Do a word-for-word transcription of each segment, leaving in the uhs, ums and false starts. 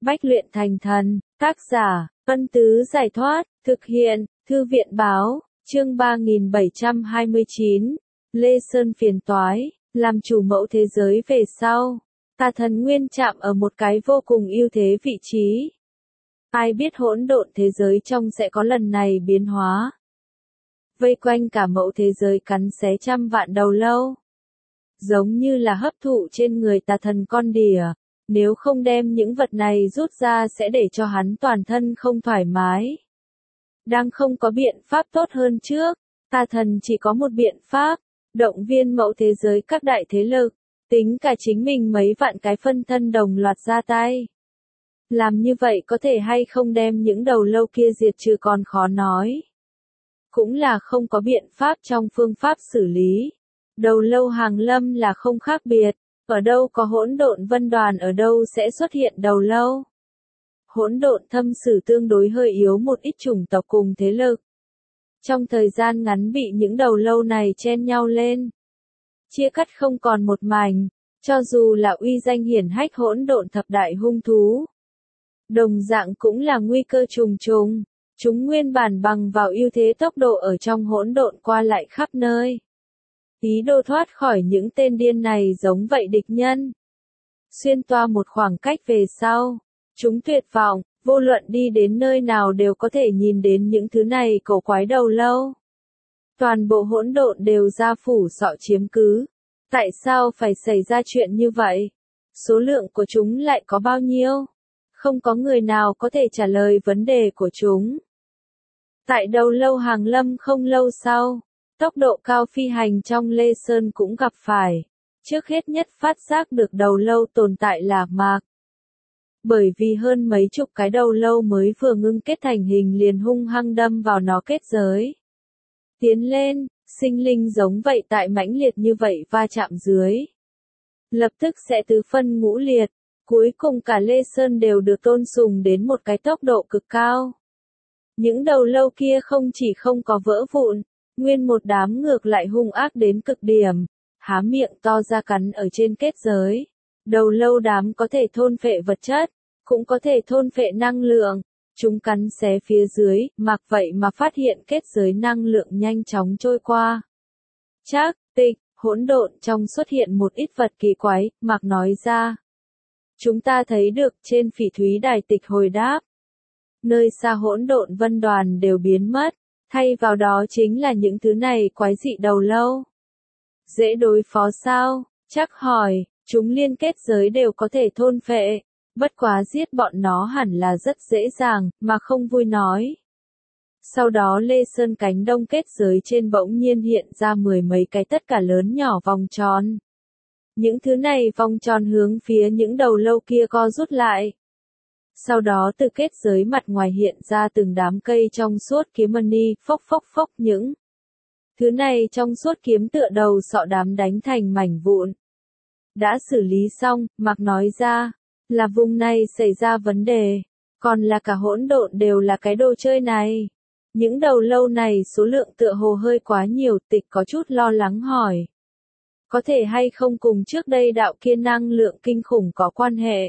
Bách luyện thành thần, tác giả, Ân Tứ Giải Thoát, thực hiện, Thư viện Báo, chương ba nghìn bảy trăm hai mươi chín, Lê Sơn phiền toái, làm chủ mẫu thế giới về sau. Tà thần nguyên chạm ở một cái vô cùng ưu thế vị trí. Ai biết hỗn độn thế giới trong sẽ có lần này biến hóa. Vây quanh cả mẫu thế giới cắn xé trăm vạn đầu lâu. Giống như là hấp thụ trên người tà thần con đỉa. Nếu không đem những vật này rút ra sẽ để cho hắn toàn thân không thoải mái. Đang không có biện pháp tốt hơn trước, tà thần chỉ có một biện pháp, động viên mẫu thế giới các đại thế lực, tính cả chính mình mấy vạn cái phân thân đồng loạt ra tay. Làm như vậy có thể hay không đem những đầu lâu kia diệt trừ còn khó nói. Cũng là không có biện pháp trong phương pháp xử lý. Đầu lâu hàng lâm là không khác biệt. Ở đâu có hỗn độn vân đoàn ở đâu sẽ xuất hiện đầu lâu. Hỗn độn thâm sử tương đối hơi yếu một ít chủng tộc cùng thế lực. Trong thời gian ngắn bị những đầu lâu này chen nhau lên. Chia cắt không còn một mảnh, cho dù là uy danh hiển hách hỗn độn thập đại hung thú. Đồng dạng cũng là nguy cơ trùng trùng, chúng nguyên bản bằng vào ưu thế tốc độ ở trong hỗn độn qua lại khắp nơi. Ý đồ thoát khỏi những tên điên này giống vậy địch nhân. Xuyên toa một khoảng cách về sau, chúng tuyệt vọng, vô luận đi đến nơi nào đều có thể nhìn đến những thứ này cổ quái đầu lâu. Toàn bộ hỗn độn đều ra phủ sọ chiếm cứ. Tại sao phải xảy ra chuyện như vậy? Số lượng của chúng lại có bao nhiêu? Không có người nào có thể trả lời vấn đề của chúng. Tại đầu lâu hàng lâm không lâu sau, tốc độ cao phi hành trong Lê Sơn cũng gặp phải. Trước hết nhất phát giác được đầu lâu tồn tại là Mạc. Bởi vì hơn mấy chục cái đầu lâu mới vừa ngưng kết thành hình liền hung hăng đâm vào nó kết giới. Tiến lên, sinh linh giống vậy tại mãnh liệt như vậy va chạm dưới. Lập tức sẽ tứ phân ngũ liệt, cuối cùng cả Lê Sơn đều được tôn sùng đến một cái tốc độ cực cao. Những đầu lâu kia không chỉ không có vỡ vụn, nguyên một đám ngược lại hung ác đến cực điểm, há miệng to ra cắn ở trên kết giới. Đầu lâu đám có thể thôn phệ vật chất, cũng có thể thôn phệ năng lượng. Chúng cắn xé phía dưới, mặc vậy mà phát hiện kết giới năng lượng nhanh chóng trôi qua. Trác, tịch, hỗn độn trong xuất hiện một ít vật kỳ quái, Mạc nói ra. Chúng ta thấy được trên phỉ thúy đài tịch hồi đáp. Nơi xa hỗn độn vân đoàn đều biến mất, thay vào đó chính là những thứ này quái dị đầu lâu. Dễ đối phó sao? Chắc hỏi, chúng liên kết giới đều có thể thôn phệ. Bất quá giết bọn nó hẳn là rất dễ dàng, mà không vui nói. Sau đó Lê Sơn cánh đông kết giới trên bỗng nhiên hiện ra mười mấy cái tất cả lớn nhỏ vòng tròn. Những thứ này vòng tròn hướng phía những đầu lâu kia co rút lại. Sau đó từ kết giới mặt ngoài hiện ra từng đám cây trong suốt kiếm mani, phốc phốc phốc những. Thứ này trong suốt kiếm tựa đầu sọ đám đánh thành mảnh vụn. Đã xử lý xong, Mạc nói ra. Là vùng này xảy ra vấn đề, còn là cả hỗn độn đều là cái đồ chơi này. Những đầu lâu này số lượng tựa hồ hơi quá nhiều, tịch có chút lo lắng hỏi. Có thể hay không cùng trước đây đạo kia năng lượng kinh khủng có quan hệ?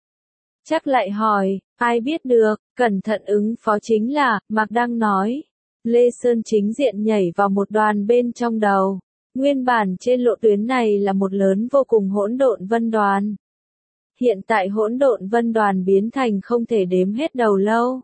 Chắc lại hỏi, ai biết được, cẩn thận ứng phó chính là, Mạc đang nói. Lê Sơn chính diện nhảy vào một đoàn bên trong đầu. Nguyên bản trên lộ tuyến này là một lớn vô cùng hỗn độn vân đoàn. Hiện tại hỗn độn vân đoàn biến thành không thể đếm hết đầu lâu.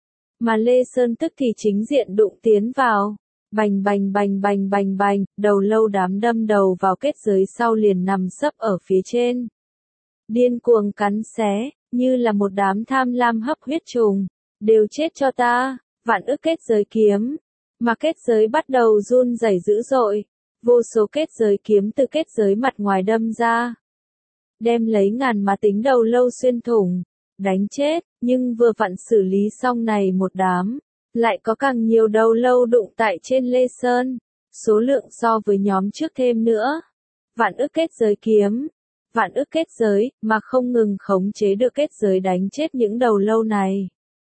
Mà Lê Sơn tức thì chính diện đụng tiến vào. Bành bành bành bành bành bành, đầu lâu đám đâm đầu vào kết giới sau liền nằm sấp ở phía trên. Điên cuồng cắn xé, như là một đám tham lam hấp huyết trùng. Đều chết cho ta, vạn ức kết giới kiếm. Mà kết giới bắt đầu run rẩy dữ dội. Vô số kết giới kiếm từ kết giới mặt ngoài đâm ra. Đem lấy ngàn mà tính đầu lâu xuyên thủng, đánh chết, nhưng vừa vặn xử lý xong này một đám, lại có càng nhiều đầu lâu đụng tại trên Lê Sơn, số lượng so với nhóm trước thêm nữa. Vạn ức kết giới kiếm, vạn ức kết giới, mà không ngừng khống chế được kết giới đánh chết những đầu lâu này.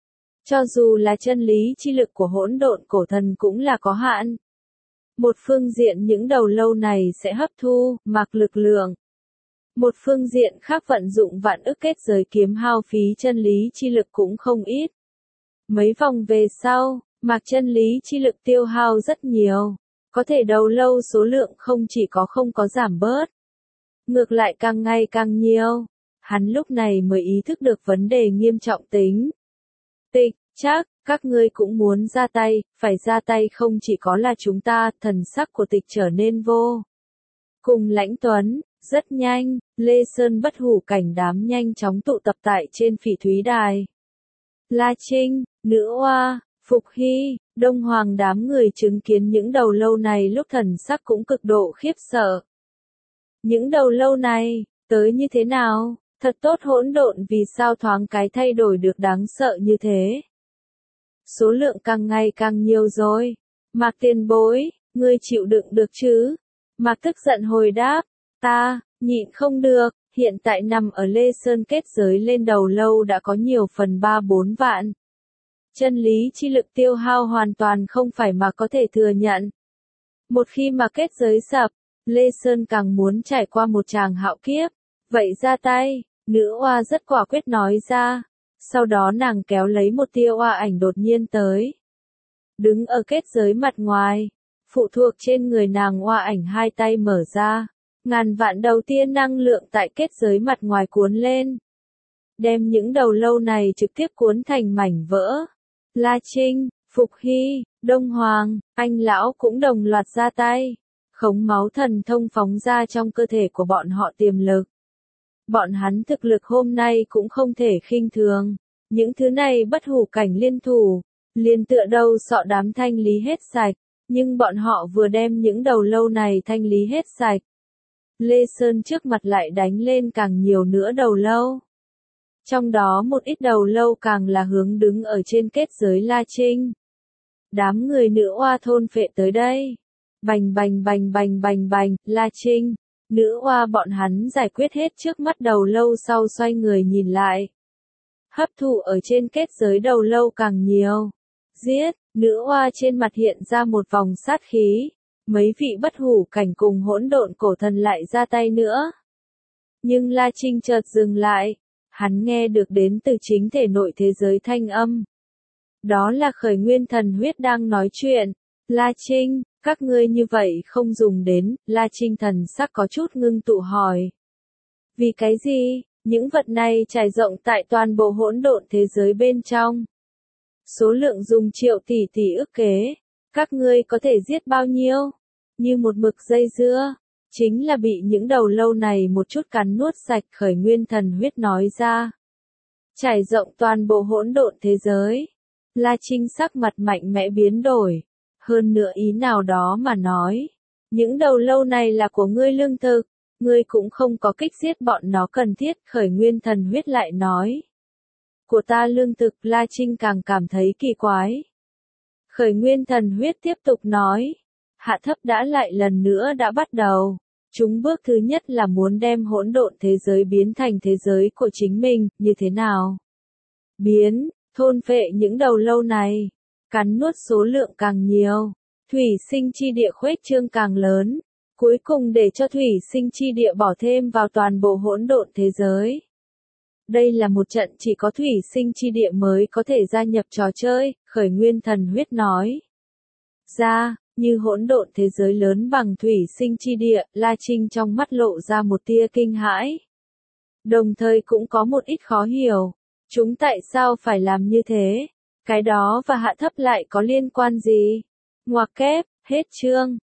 Cho dù là chân lý chi lực của hỗn độn cổ thần cũng là có hạn. Một phương diện những đầu lâu này sẽ hấp thu, mặc lực lượng. Một phương diện khác vận dụng vạn ức kết giới kiếm hao phí chân lý chi lực cũng không ít. Mấy vòng về sau, mạc chân lý chi lực tiêu hao rất nhiều. Có thể đầu lâu số lượng không chỉ có không có giảm bớt. Ngược lại càng ngày càng nhiều. Hắn lúc này mới ý thức được vấn đề nghiêm trọng tính. Tịch, chắc, các ngươi cũng muốn ra tay, phải ra tay không chỉ có là chúng ta, thần sắc của tịch trở nên vô. Cùng Lãnh Tuấn, rất nhanh, Lê Sơn bất hủ cảnh đám nhanh chóng tụ tập tại trên Phỉ Thúy Đài. La Trinh, Nữ Oa, Phục Hy, Đông Hoàng đám người chứng kiến những đầu lâu này lúc thần sắc cũng cực độ khiếp sợ. Những đầu lâu này, tới như thế nào? Thật tốt hỗn độn vì sao thoáng cái thay đổi được đáng sợ như thế. Số lượng càng ngày càng nhiều rồi. Mạc tiền bối, ngươi chịu đựng được chứ? Mạc tức giận hồi đáp, ta, nhịn không được, hiện tại nằm ở Lê Sơn kết giới lên đầu lâu đã có nhiều phần ba bốn vạn. Chân lý chi lực tiêu hao hoàn toàn không phải mà có thể thừa nhận. Một khi mà kết giới sập, Lê Sơn càng muốn trải qua một tràng hạo kiếp. Vậy ra tay, Nữ Oa rất quả quyết nói ra. Sau đó nàng kéo lấy một tia oa ảnh đột nhiên tới. Đứng ở kết giới mặt ngoài, phụ thuộc trên người nàng oa ảnh hai tay mở ra. Ngàn vạn đầu tiên năng lượng tại kết giới mặt ngoài cuốn lên. Đem những đầu lâu này trực tiếp cuốn thành mảnh vỡ. La Trinh, Phục Hy, Đông Hoàng, Anh Lão cũng đồng loạt ra tay. Khống máu thần thông phóng ra trong cơ thể của bọn họ tiềm lực. Bọn hắn thực lực hôm nay cũng không thể khinh thường. Những thứ này bất hủ cảnh liên thủ, liền tựa đầu sọ đám thanh lý hết sạch. Nhưng bọn họ vừa đem những đầu lâu này thanh lý hết sạch. Lê Sơn trước mặt lại đánh lên càng nhiều nữa đầu lâu. Trong đó một ít đầu lâu càng là hướng đứng ở trên kết giới La Trinh. Đám người Nữ Oa thôn phệ tới đây. Bành bành bành bành bành bành, La Trinh, Nữ Oa bọn hắn giải quyết hết trước mắt đầu lâu sau xoay người nhìn lại. Hấp thụ ở trên kết giới đầu lâu càng nhiều. Giết, Nữ Oa trên mặt hiện ra một vòng sát khí. Mấy vị bất hủ cảnh cùng hỗn độn cổ thần lại ra tay nữa. Nhưng La Trinh chợt dừng lại. Hắn nghe được đến từ chính thể nội thế giới thanh âm. Đó là khởi nguyên thần huyết đang nói chuyện. La Trinh, các ngươi như vậy không dùng đến, La Trinh thần sắc có chút ngưng tụ hỏi. Vì cái gì, những vật này trải rộng tại toàn bộ hỗn độn thế giới bên trong. Số lượng dùng triệu tỷ tỷ ức kế, các ngươi có thể giết bao nhiêu? Như một mực dây dưa, chính là bị những đầu lâu này một chút cắn nuốt sạch khởi nguyên thần huyết nói ra. Trải rộng toàn bộ hỗn độn thế giới. La Trinh sắc mặt mạnh mẽ biến đổi. Hơn nữa ý nào đó mà nói. Những đầu lâu này là của ngươi lương thực. Ngươi cũng không có kích giết bọn nó cần thiết. Khởi nguyên thần huyết lại nói. Của ta lương thực. La Trinh càng cảm thấy kỳ quái. Khởi nguyên thần huyết tiếp tục nói. Hạ thấp đã lại lần nữa đã bắt đầu. Chúng bước thứ nhất là muốn đem hỗn độn thế giới biến thành thế giới của chính mình. Như thế nào? Biến, thôn phệ những đầu lâu này. Cắn nuốt số lượng càng nhiều. Thủy sinh chi địa khuếch trương càng lớn. Cuối cùng để cho thủy sinh chi địa bỏ thêm vào toàn bộ hỗn độn thế giới. Đây là một trận chỉ có thủy sinh chi địa mới có thể gia nhập trò chơi, khởi nguyên thần huyết nói. Ra, như hỗn độn thế giới lớn bằng thủy sinh chi địa, La Trinh trong mắt lộ ra một tia kinh hãi. Đồng thời cũng có một ít khó hiểu. Chúng tại sao phải làm như thế? Cái đó và hạ thấp lại có liên quan gì? Ngoặc kép, hết chương.